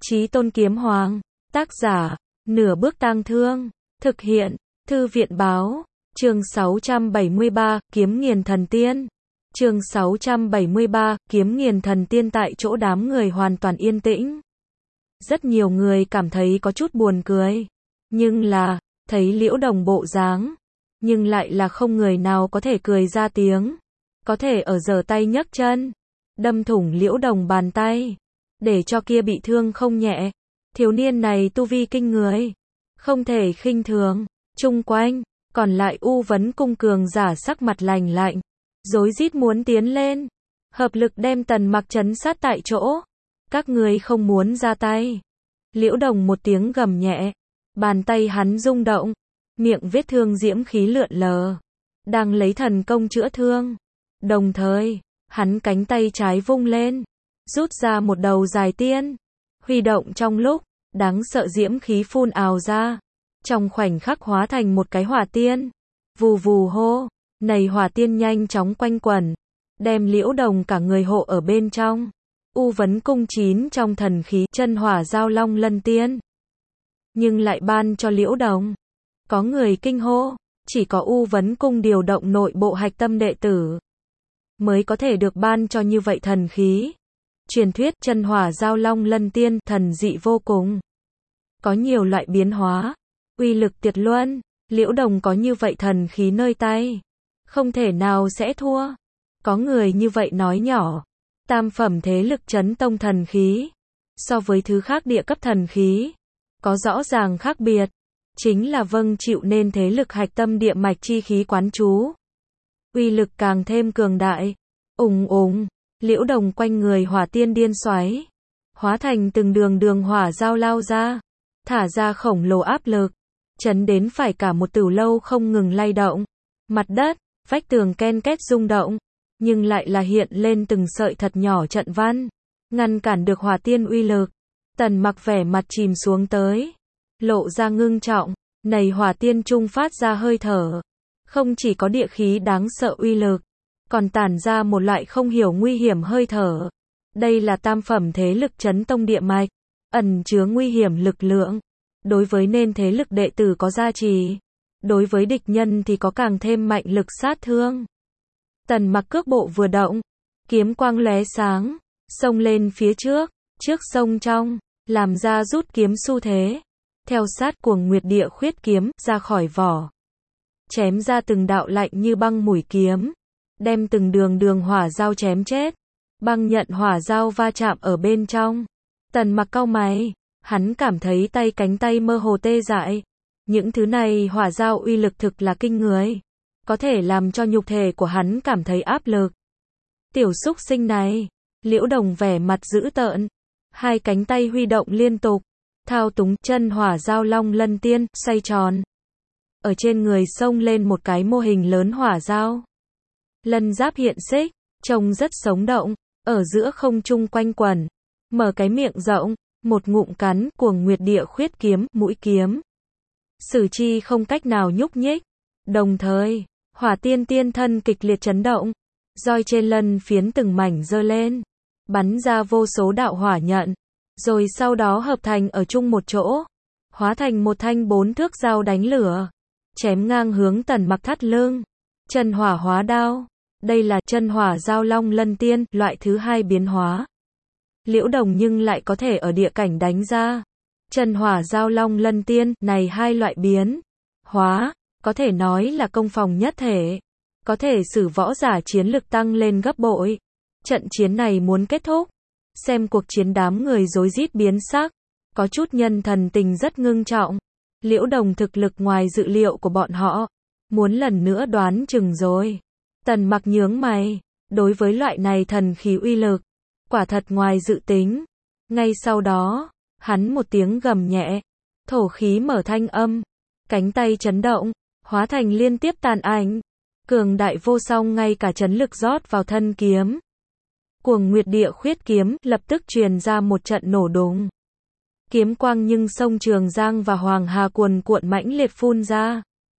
Chí Tôn Kiếm Hoàng. Tác giả, Nửa Bước Tang Thương. Thực hiện, Thư viện Báo. Chương 673, Kiếm Nghiền Thần Tiên. Chương 673, Kiếm Nghiền Thần Tiên. Tại chỗ đám người hoàn toàn yên tĩnh. Rất nhiều người cảm thấy có chút buồn cười. Nhưng là, thấy Liễu Đồng bộ dáng, nhưng lại là không người nào có thể cười ra tiếng. Có thể ở giở tay nhấc chân, đâm thủng Liễu Đồng bàn tay, để cho kia bị thương không nhẹ. Thiếu niên này tu vi kinh người, không thể khinh thường. Chung quanh, còn lại U Vấn Cung cường giả sắc mặt lạnh lạnh, rối rít muốn tiến lên, hợp lực đem Tần Mặc trấn sát tại chỗ. Các ngươi không muốn ra tay. Liễu Đồng một tiếng gầm nhẹ, bàn tay hắn rung động, miệng vết thương diễm khí lượn lờ, đang lấy thần công chữa thương. Đồng thời, hắn cánh tay trái vung lên, rút ra một đầu dài tiên, huy động trong lúc, đáng sợ diễm khí phun ào ra, trong khoảnh khắc hóa thành một cái hỏa tiên. Vù vù hô, này hỏa tiên nhanh chóng quanh quẩn, đem Liễu Đồng cả người hộ ở bên trong. U Vấn Cung 9 trong thần khí chân hỏa giao long lân tiên, nhưng lại ban cho Liễu Đồng. Có người kinh hô, chỉ có U Vấn Cung điều động nội bộ hạch tâm đệ tử mới có thể được ban cho như vậy thần khí. Truyền thuyết chân hỏa giao long lân tiên thần dị vô cùng, có nhiều loại biến hóa, uy lực tuyệt luân. Liễu Đồng có như vậy thần khí nơi tay, không thể nào sẽ thua. Có người như vậy nói nhỏ, tam phẩm thế lực chấn tông thần khí, so với thứ khác địa cấp thần khí, có rõ ràng khác biệt. Chính là vâng chịu nên thế lực hạch tâm địa mạch chi khí quán chú, uy lực càng thêm cường đại. Ùng ùng, Liễu Đồng quanh người hỏa tiên điên xoáy, hóa thành từng đường đường hỏa giao lao ra, thả ra khổng lồ áp lực, chấn đến phải cả một tử lâu không ngừng lay động. Mặt đất, vách tường ken két rung động, nhưng lại là hiện lên từng sợi thật nhỏ trận văn, ngăn cản được hỏa tiên uy lực. Tần Mặc vẻ mặt chìm xuống tới, lộ ra ngưng trọng. Này hỏa tiên trung phát ra hơi thở, không chỉ có địa khí đáng sợ uy lực, còn tản ra một loại không hiểu nguy hiểm hơi thở. Đây là tam phẩm thế lực chấn tông địa mạch, ẩn chứa nguy hiểm lực lượng. Đối với nên thế lực đệ tử có gia trì, đối với địch nhân thì có càng thêm mạnh lực sát thương. Tần Mặc cước bộ vừa động, kiếm quang lóe sáng, xông lên phía trước, trước sông trong, làm ra rút kiếm xu thế. Theo sát Cuồng Nguyệt Địa Khuyết kiếm ra khỏi vỏ, chém ra từng đạo lạnh như băng mũi kiếm, đem từng đường đường hỏa dao chém chết. Băng nhận hỏa dao va chạm ở bên trong. Tần Mặc cau mày, hắn cảm thấy tay cánh tay mơ hồ tê dại. Những thứ này hỏa dao uy lực thực là kinh người, có thể làm cho nhục thể của hắn cảm thấy áp lực. Tiểu súc sinh này, Liễu Đồng vẻ mặt dữ tợn, hai cánh tay huy động liên tục, thao túng chân hỏa giao long lân tiên, xoay tròn. Ở trên người xông lên một cái mô hình lớn hỏa giao. Lân giáp hiện xích, trông rất sống động, ở giữa không trung quanh quẩn, mở cái miệng rộng, một ngụm cắn Cuồng Nguyệt Địa Khuyết kiếm, mũi kiếm. Sử chi không cách nào nhúc nhích. Đồng thời, hỏa tiên tiên thân kịch liệt chấn động, roi trên lân phiến từng mảnh giơ lên, bắn ra vô số đạo hỏa nhận, rồi sau đó hợp thành ở chung một chỗ, hóa thành một thanh 4 thước dao đánh lửa, chém ngang hướng Tần Mặc thắt lưng. Chân hỏa hóa đao, đây là chân hỏa giao long lân tiên, loại thứ hai biến hóa. Liễu Đồng nhưng lại có thể ở địa cảnh đánh ra. Chân hỏa giao long lân tiên, này hai loại biến hóa, có thể nói là công phòng nhất thể, có thể sử võ giả chiến lực tăng lên gấp bội. Trận chiến này muốn kết thúc, xem cuộc chiến đám người rối rít biến sắc, có chút nhân thần tình rất ngưng trọng. Liễu Đồng thực lực ngoài dự liệu của bọn họ, muốn lần nữa đoán chừng rồi. Tần Mặc nhướng mày, đối với loại này thần khí uy lực, quả thật ngoài dự tính. Ngay sau đó, hắn một tiếng gầm nhẹ, thổ khí mở thanh âm, cánh tay chấn động, hóa thành liên tiếp tàn ảnh, cường đại vô song, ngay cả chấn lực rót vào thân kiếm. Cuồng Nguyệt Địa Khuyết kiếm lập tức truyền ra một trận nổ đùng. Kiếm quang nhưng sông Trường Giang và Hoàng Hà cuồn cuộn mãnh liệt phun ra,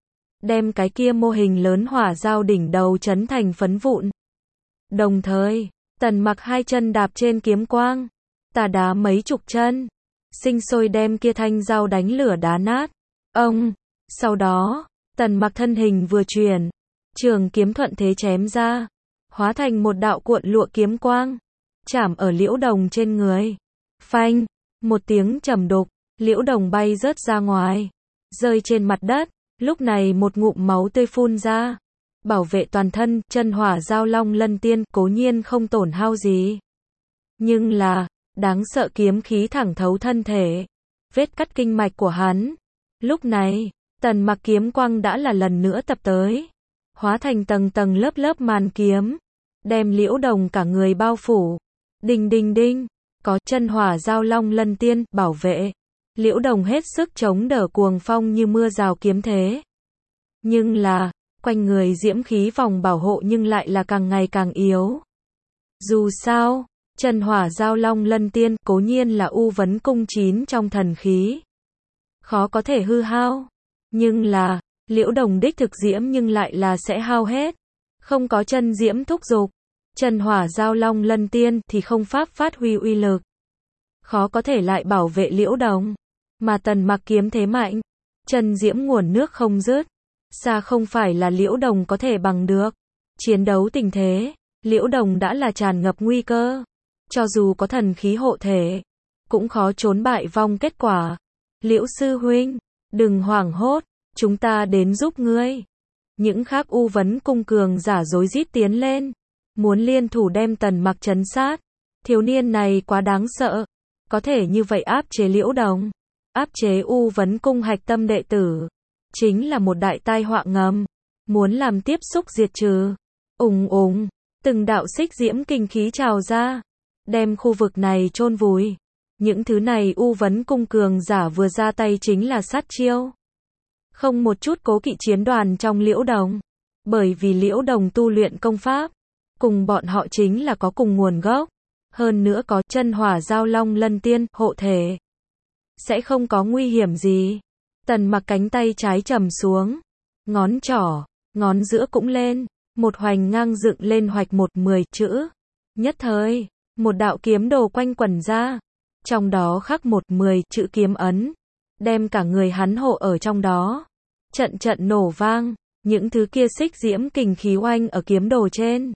đem cái kia mô hình lớn hỏa dao đỉnh đầu chấn thành phấn vụn. Đồng thời, Tần Mặc hai chân đạp trên kiếm quang, tà đá mấy chục chân, sinh sôi đem kia thanh dao đánh lửa đá nát. Ông, sau đó, Tần Mặc thân hình vừa chuyển, trường kiếm thuận thế chém ra, hóa thành một đạo cuộn lụa kiếm quang, chạm ở Liễu Đồng trên người. Phanh, một tiếng trầm đục, Liễu Đồng bay rớt ra ngoài, rơi trên mặt đất, lúc này một ngụm máu tươi phun ra. Bảo vệ toàn thân, chân hỏa giao long lân tiên, cố nhiên không tổn hao gì. Nhưng là, đáng sợ kiếm khí thẳng thấu thân thể, vết cắt kinh mạch của hắn. Lúc này, Tần Mặc kiếm quang đã là lần nữa tập tới, hóa thành tầng tầng lớp lớp màn kiếm, đem Liễu Đồng cả người bao phủ. Đinh đinh đinh, có chân hỏa giao long lân tiên bảo vệ. Liễu Đồng hết sức chống đỡ cuồng phong như mưa rào kiếm thế. Nhưng là, quanh người diễm khí vòng bảo hộ nhưng lại là càng ngày càng yếu. Dù sao, chân hỏa giao long lân tiên cố nhiên là U Vấn Cung 9 trong thần khí, khó có thể hư hao. Nhưng là, Liễu Đồng đích thực diễm nhưng lại là sẽ hao hết. Không có chân diễm thúc giục, chân hỏa giao long lân tiên thì không pháp phát huy uy lực. Khó có thể lại bảo vệ Liễu Đồng. Mà Tần Mặc kiếm thế mạnh, chân diễm nguồn nước không dứt, xa không phải là Liễu Đồng có thể bằng được. Chiến đấu tình thế, Liễu Đồng đã là tràn ngập nguy cơ. Cho dù có thần khí hộ thể, cũng khó trốn bại vong kết quả. Liễu sư huynh, đừng hoảng hốt, chúng ta đến giúp ngươi. Những khác U Vấn Cung cường giả rối rít tiến lên, muốn liên thủ đem Tần Mặc trấn sát. Thiếu niên này quá đáng sợ, có thể như vậy áp chế Liễu Đồng, áp chế U Vấn Cung hạch tâm đệ tử, chính là một đại tai họa ngầm, muốn làm tiếp xúc diệt trừ. Ùng ùng, từng đạo xích diễm kinh khí trào ra, đem khu vực này chôn vùi. Những thứ này U Vấn Cung cường giả vừa ra tay chính là sát chiêu, không một chút cố kỵ chiến đoàn trong Liễu Đồng, bởi vì Liễu Đồng tu luyện công pháp cùng bọn họ chính là có cùng nguồn gốc, hơn nữa có chân hỏa giao long lân tiên hộ thể, sẽ không có nguy hiểm gì. Tần Mặc cánh tay trái trầm xuống, ngón trỏ, ngón giữa cũng lên, một hoành ngang dựng lên hoạch 10 chữ. Nhất thời, một đạo kiếm đồ quanh quẩn ra, trong đó khắc 10 chữ kiếm ấn, đem cả người hắn hộ ở trong đó. Trận trận nổ vang, những thứ kia xích diễm kình khí oanh ở kiếm đồ trên,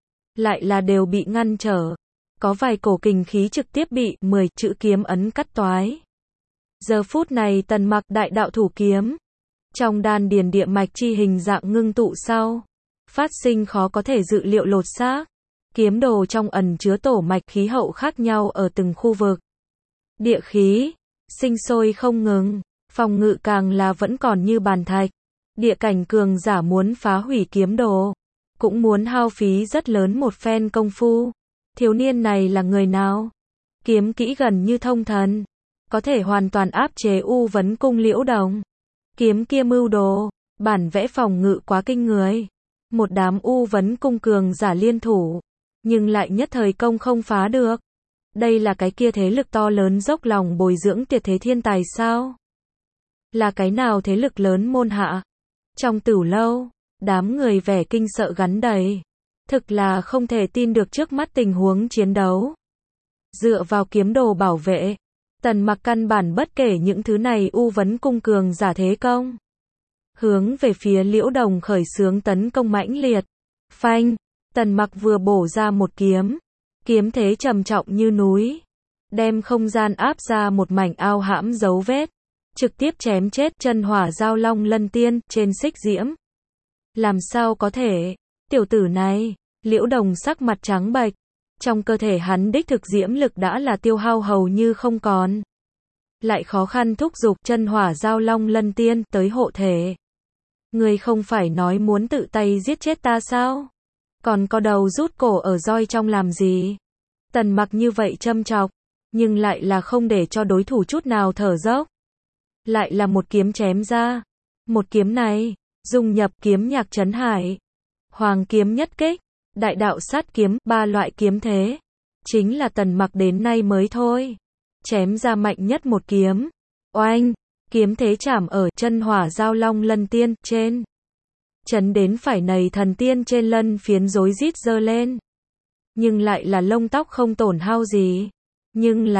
lại là đều bị ngăn trở. Có vài cổ kình khí trực tiếp bị 10 chữ kiếm ấn cắt toái. Giờ phút này Tần Mặc đại đạo thủ kiếm, trong đan điền địa mạch chi hình dạng ngưng tụ sau, phát sinh khó có thể dự liệu lột xác. Kiếm đồ trong ẩn chứa tổ mạch khí hậu khác nhau ở từng khu vực. Địa khí, sinh sôi không ngừng, phòng ngự càng là vẫn còn như bàn thạch. Địa cảnh cường giả muốn phá hủy kiếm đồ, cũng muốn hao phí rất lớn một phen công phu. Thiếu niên này là người nào? Kiếm kỹ gần như thông thần, có thể hoàn toàn áp chế U Vấn Cung Liễu Đồng. Kiếm kia mưu đồ, bản vẽ phòng ngự quá kinh người. Một đám U Vấn Cung cường giả liên thủ, nhưng lại nhất thời công không phá được. Đây là cái kia thế lực to lớn dốc lòng bồi dưỡng tuyệt thế thiên tài sao? Là cái nào thế lực lớn môn hạ? Trong Tửu Lâu, đám người vẻ kinh sợ gắn đầy. Thực là không thể tin được trước mắt tình huống chiến đấu. Dựa vào kiếm đồ bảo vệ, Tần Mặc căn bản bất kể những thứ này U Vấn Cung cường giả thế công, hướng về phía Liễu Đồng khởi xướng tấn công mãnh liệt. Phanh, Tần Mặc vừa bổ ra một kiếm, kiếm thế trầm trọng như núi, đem không gian áp ra một mảnh ao hãm dấu vết, trực tiếp chém chết chân hỏa giao long lân tiên trên xích diễm. Làm sao có thể? Tiểu tử này, Liễu Đồng sắc mặt trắng bệch, trong cơ thể hắn đích thực diễm lực đã là tiêu hao hầu như không còn, lại khó khăn thúc giục chân hỏa giao long lân tiên tới hộ thể. Ngươi không phải nói muốn tự tay giết chết ta sao? Còn có đầu rút cổ ở roi trong làm gì? Tần Mặc như vậy châm chọc, nhưng lại là không để cho đối thủ chút nào thở dốc. Lại là một kiếm chém ra. Một kiếm này, dung nhập kiếm nhạc trấn hải, hoàng kiếm nhất kích, đại đạo sát kiếm, ba loại kiếm thế, chính là Tần Mặc đến nay mới thôi. Chém ra mạnh nhất một kiếm. Oanh, kiếm thế chạm ở chân hỏa giao long lân tiên trên, chấn đến phải nầy thần tiên trên lân phiến rối rít giơ lên. Nhưng lại là lông tóc không tổn hao gì. Nhưng là,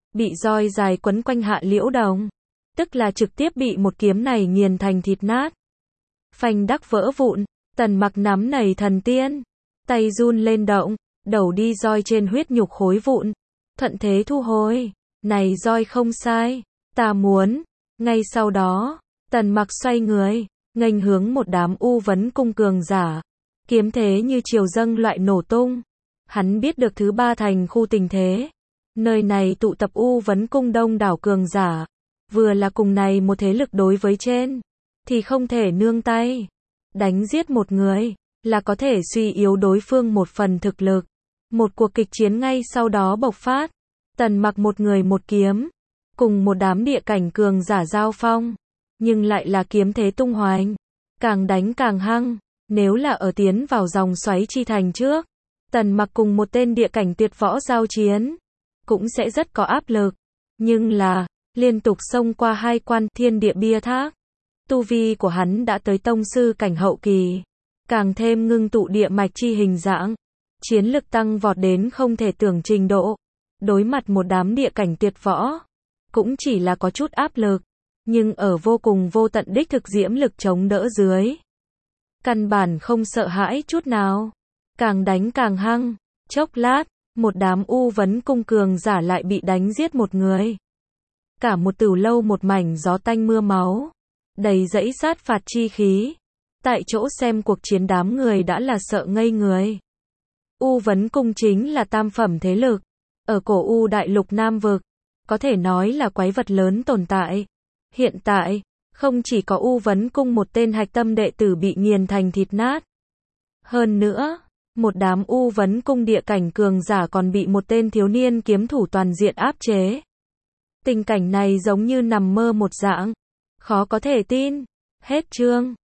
bị roi dài quấn quanh Hạ Liễu Đồng, tức là trực tiếp bị một kiếm này nghiền thành thịt nát. Phanh đắc vỡ vụn, Tần Mặc nắm nảy thần tiên, tay run lên động, đầu đi roi trên huyết nhục khối vụn, thuận thế thu hồi. Này roi không sai, ta muốn. Ngay sau đó, Tần Mặc xoay người, nghênh hướng một đám U Vấn Cung cường giả, kiếm thế như triều dâng loại nổ tung. Hắn biết được thứ ba thành khu tình thế, nơi này tụ tập U Vấn Cung đông đảo cường giả, vừa là cùng này một thế lực đối với trên, thì không thể nương tay. Đánh giết một người, là có thể suy yếu đối phương một phần thực lực. Một cuộc kịch chiến ngay sau đó bộc phát. Tần Mặc một người một kiếm, cùng một đám địa cảnh cường giả giao phong, nhưng lại là kiếm thế tung hoành, càng đánh càng hăng. Nếu là ở tiến vào dòng xoáy chi thành trước, Tần Mặc cùng một tên địa cảnh tuyệt võ giao chiến, cũng sẽ rất có áp lực. Nhưng là, liên tục xông qua hai quan thiên địa bia thác, tu vi của hắn đã tới tông sư cảnh hậu kỳ, càng thêm ngưng tụ địa mạch chi hình dạng, chiến lực tăng vọt đến không thể tưởng trình độ. Đối mặt một đám địa cảnh tuyệt võ, cũng chỉ là có chút áp lực, nhưng ở vô cùng vô tận đích thực diễm lực chống đỡ dưới, căn bản không sợ hãi chút nào, càng đánh càng hăng. Chốc lát, một đám U Vấn Cung cường giả lại bị đánh giết một người. Cả một Tửu Lâu một mảnh gió tanh mưa máu, đầy dẫy sát phạt chi khí. Tại chỗ xem cuộc chiến đám người đã là sợ ngây người. U Vấn Cung chính là tam phẩm thế lực, ở cổ U đại lục Nam vực, có thể nói là quái vật lớn tồn tại. Hiện tại, không chỉ có U Vấn Cung một tên hạch tâm đệ tử bị nghiền thành thịt nát. Hơn nữa, một đám U Vấn Cung địa cảnh cường giả còn bị một tên thiếu niên kiếm thủ toàn diện áp chế. Tình cảnh này giống như nằm mơ một dạng, khó có thể tin. Hết chương.